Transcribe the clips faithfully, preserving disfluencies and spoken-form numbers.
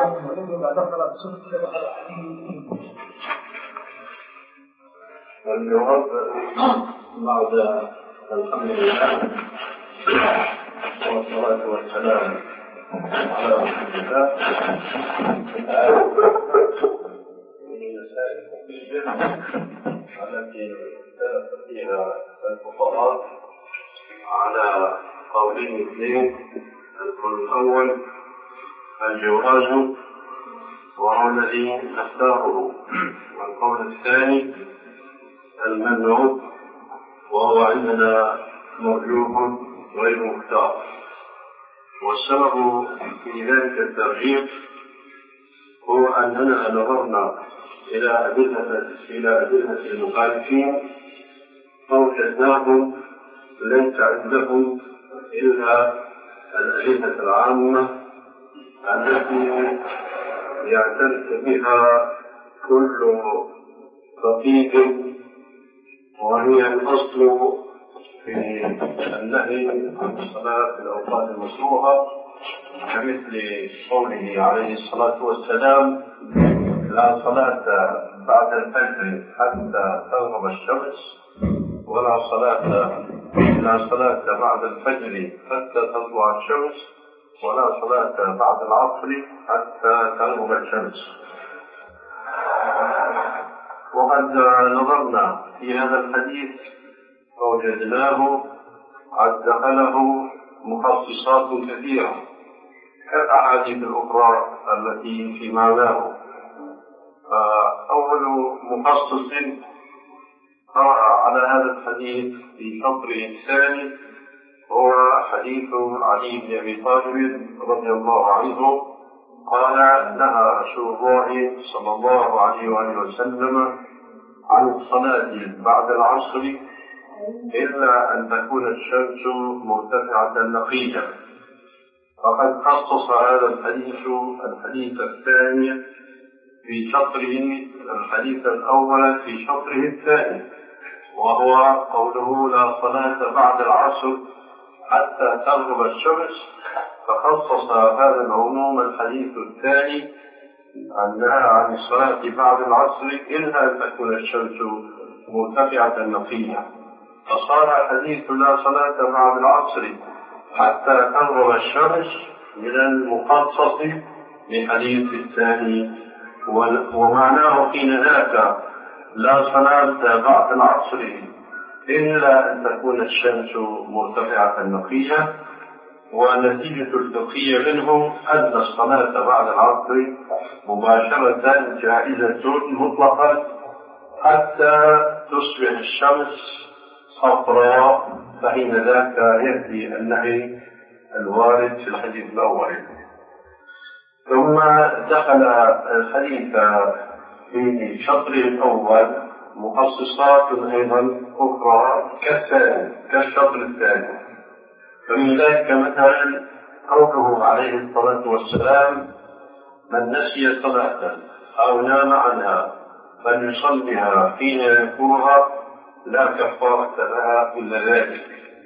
عنه ولم دخل بسنة دخل عليه. والجواب بعد الحمد لله والصلاة والسلام على رسول الله من المسائل الفقهية التي اختلف فيها الفقهاء على قولين اثنين. القول الأول الجواز وهو الذي نختاره، والقول الثاني المنع وهو عندنا مرجوح غير مختار. والسبب في ذلك الترجيح هو أننا نظرنا إلى أدلة إلى أدلة المخالفين فوجدناهم ليس عندهم إلا الأدلة العامة التي يعترف بها كل فقيه، وهي الأصل في النهي عن الصلاة في الأوقات المكروهة، كمثل قوله عليه الصلاة والسلام: لا صلاة بعد الفجر حتى تغرب الشمس، ولا صلاة لا صلاة بعد الفجر حتى تطلع الشمس، ولا صلاة بعد العصر حتى تغرب الشمس. وقد نظرنا في هذا الحديث فوجدناه قد دخله مخصصات كثيرة كالأحاديث الأخرى التي في معناه. أول مخصص قرأ على هذا الحديث في شطره الثاني هو حديث علي بن أبي طالب رضي الله عنه قال: نهى رسول الله صلى الله عليه وآله وسلم عن الصلاة بعد العصر إلا أن تكون الشمس مرتفعة نقية. فقد خصص هذا الحديث الحديث الثاني في شطره الحديث الأول في شطره الثاني، وهو قوله: لا صلاة بعد العصر حتى تغرب الشمس. فخصص هذا العموم الحديث الثاني النهي عن الصلاة بعد العصر إلا أن تكون الشمس مرتفعة نقية، فصار حديث لا صلاة بعد العصر حتى تغرب الشمس من المخصص لحديث الثاني. ومعناه حين ذاك لا صلاة بعد العصر إلا أن تكون الشمس مرتفعة نقية. ونتيجة الفقهية منه أن الصلاة بعد العصر مباشرة جائزة مطلقة حتى تصبح الشمس صفراء، فحين ذاك يأتي النهي الوارد في الحديث الأول. ثم دخل الحديث في شطر الأول مخصصات أيضا أخرى كالثاني كالشطر الثاني. فمن ذلك مثلا قوله عليه الصلاة والسلام: من نسي صلاة أو نام عنها فليصلها حين يذكرها لا كفارة لها إلا ذلك.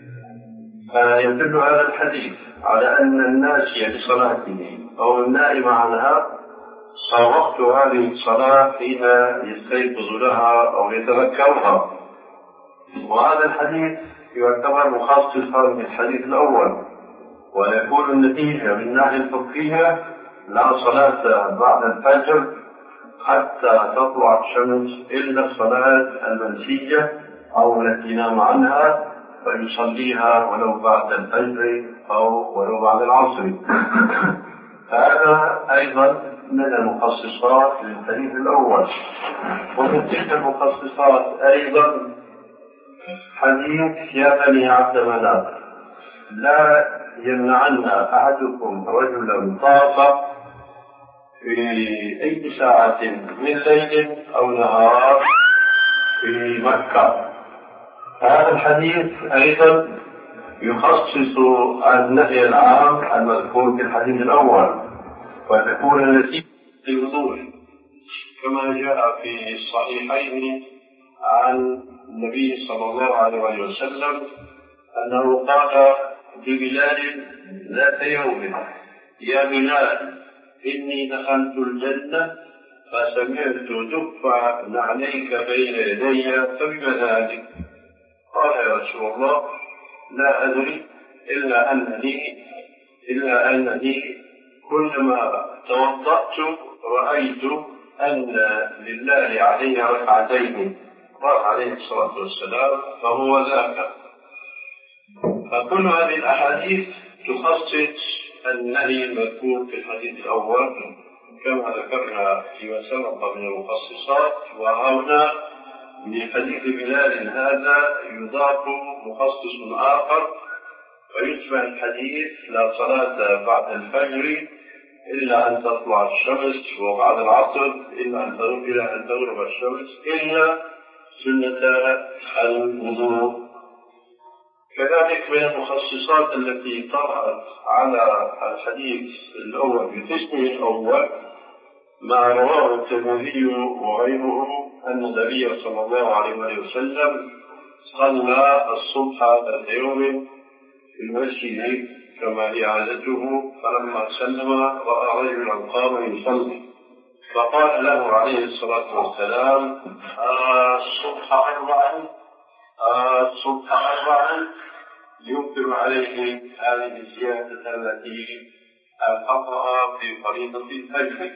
فيدل هذا الحديث على أن الناسي لصلاته أو النائم عنها صار وقت هذه الصلاة حين يستيقظ لها أو يتذكرها. وهذا الحديث يعتبر مخصصا للحديث الأول، ويكون النتيجة من ناحية الفقهية: لا صلاة بعد الفجر حتى تطلع الشمس إلا الصلاة المنسية أو التي نام عنها فيصليها ولو بعد الفجر أو ولو بعد العصر. هذا أيضا من المخصصات للحديث الأول. ومن تلك المخصصات أيضا حديث: يا بني عبد مناف لا يمنعن أحدكم رجلا طاف في أي ساعة من ليل أو نهار في مكة. هذا الحديث أيضا يخصص النهي العام المذكور في الحديث الأول، وتكون التي للوضوح كما جاء في الصحيحين عن النبي صلى الله عليه وسلم أنه قال لبلال ذات يوم: يا بلال إني دخلت الجنة فسمعت دفع نعليك بين يدي فبما ذلك؟ قال يا رسول الله لا أدري إلا أنني إلا أنني كلما توضأت رأيت أن لله علي ركعتين. قال عليه الصلاة والسلام فهو ذاك. فكل هذه الأحاديث تخصص النهي المذكور في الحديث الأول كما ذكرنا فيما سبق من المخصصات، وهنا لحديث بلال هذا يضاف مخصص آخر فيشبه الحديث لا صلاة بعد الفجر إلا أن تطلع الشمس، وبعد العصر إلا أن إلى أن تغرب الشمس، إلا سنة الوضوء. كذلك من المخصصات التي طرأت على الحديث الأول بقسمه الأول ما رواه الترمذي وغيره أن النبي صلى الله عليه وسلم صلى الصبح ذات يوم في المسجد كما هي عادته، فلما سلم رأى رجلا قام يصلي فقال له عليه الصلاة والسلام الصبح أربعا الصبح أربعا، ينكر عليه هذه الزيادة التي ألحقها في فريضة الفجر.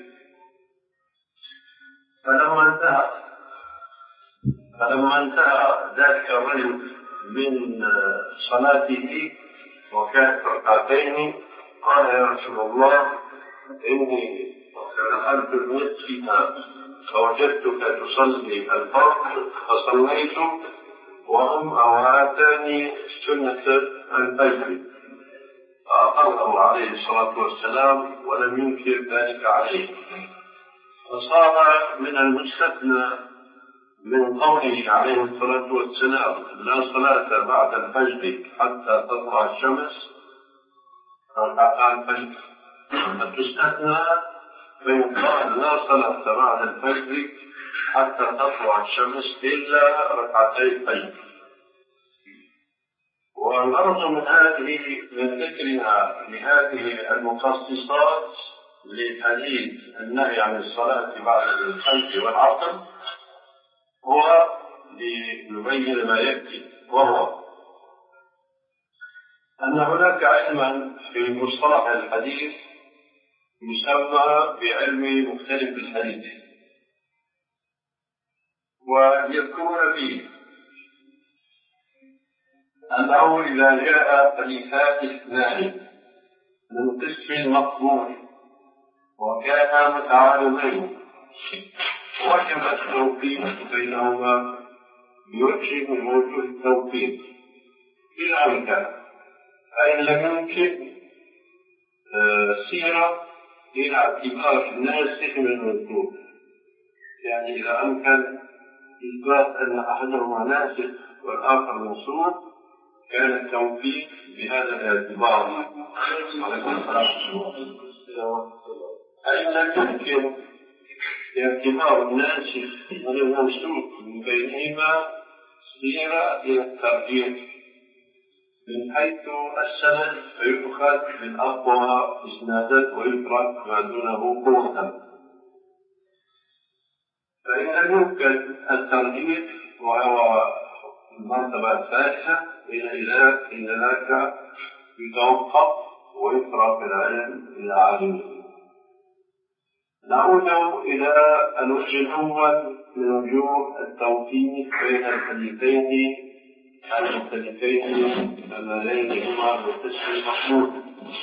فلما انتهى فلما انتهى ذلك الرجل من صلاته وكانت ركعتين قال يا رسول الله إني دخلت المسجد فوجدتك تصلي الفرض فصليت وهم أواتاني سنة الفجر، فأقره عليه الصلاة والسلام ولم ينكر ذلك عليه. فصار من المستثنى من قوله عليه الصلاة والسلام لا صلاة بعد الفجر حتى تطلع الشمس ركعتان الفجر، فتستثنى فيقال لا صلاة بعد الفجر حتى تطلع الشمس إلا ركعتي الفجر. والغرض من هذه من ذكرها لهذه المخصصات لحديث النهي عن الصلاة بعد الفجر والعصر هو لنبين ما يأتي، وهو أن هناك علما في مصطلح الحديث يسمى بعلم مختلف الحديث، ويذكرون فيه أنه إذا جاء حديثات اثنان من قسم مقبول وكانا متعارضين وجب التوفيق بينهما بوجه من وجوه التوفيق إلى أمكان، فإن لم يمكن سيرة إلى اعتبار الناسخ من المنسوخ، يعني إذا أمكن إثبات أن أحدهما ناسخ والآخر منسوخ كان التوفيق بهذا الاعتبار. فإن لم يمكن اعتبار الناسخ والمنسوخ من بينهما سيرة إلى الترجيح من حيث السند فيؤخذ بالأقوى إسنادا ويترك ما دونه قوة. فإن لم يمكن الترجيح وهو المرتبة الثالثة إن ذاك يتوقف ويترك العلم إلى عالمه. نعود إلى الوجه الأول من وجوه التوفيق بين الحديثين المختلفين اللذين هما بالقسم المقبول.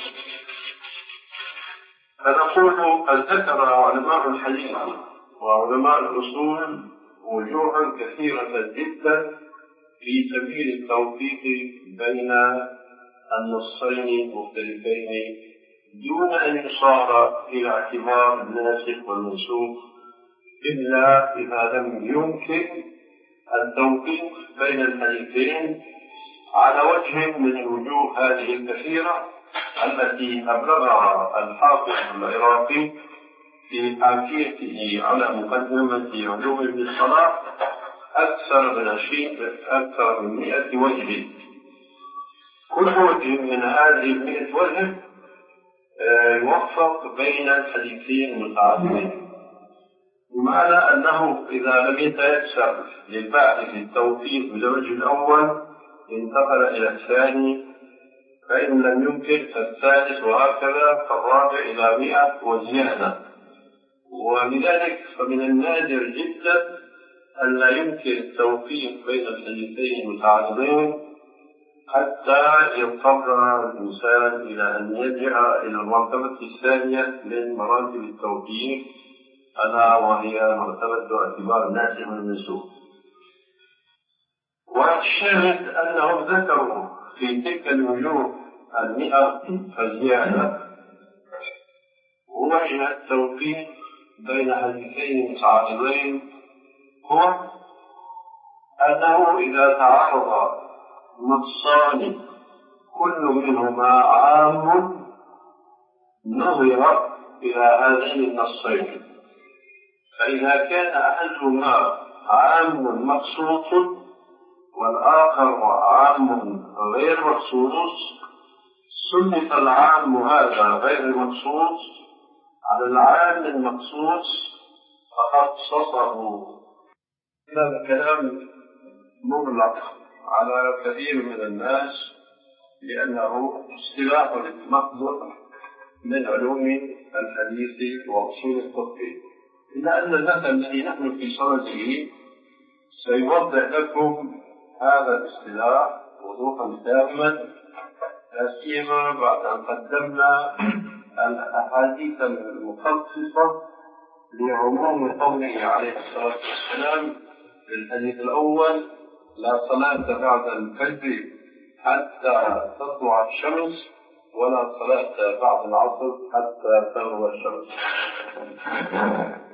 فنقول قد ذكر علماء الحديث وعلماء الأصول وجوها كثيرة جدا في سبيل التوفيق بين النصين المختلفين دون أن يصار إلى اعتبار الناسخ والمنسوخ، إلا إذا لم يمكن التوفيق بين الحديثين على وجه من الوجوه هذه الكثيرة التي أبلغها الحافظ العراقي في حاشيته على مقدمة علوم ابن الصلاح أكثر من عشرين أكثر من مئة وجه. كل وجه من هذه المئة وجه يوفق بين الحديثين المتعارضين، بمعنى أنه إذا لم يتيسر للباحث التوفيق بالوجه الأول انتقل إلى الثاني، فإن لم يمكن فالثالث، وهكذا فالرابع إلى مئة وزيادة. ولذلك فمن النادر جدا أن لا يمكن التوفيق بين الحديثين المتعارضين حتى يضطر الإنسان إلى أن يرجع إلى المرتبة الثانية من مراتب التوفيق، ألا وهي مرتبة اعتبار الناسخ والمنسوخ. والشاهد أنهم ذكروا في تلك الوجوه المئة فزيادة وجه التوفيق بين حديثين متعارضين هو أنه إذا تعارض نصان كل منهما عام نظر إلى هذين النصين، فإذا كان أحدهما عام مخصوص والآخر عام غير مخصوص سلط العام هذا غير المخصوص على العام المخصوص فخصصه. هذا كلام مغلق على كثير من الناس لأنه اصطلاح مأخوذ من علوم الحديث وأصول الفقه، إلا أن المثل الذي نحن في صدده سيوضح لكم هذا الاصطلاح وضوحا تاما، لا سيما بعد أن قدمنا الأحاديث المخصصة لعموم قوله عليه الصلاة والسلام في الحديث الأول: لا صلاة بعد الفجر حتى تطلع الشمس، ولا صلاة بعد العصر حتى تغرب الشمس.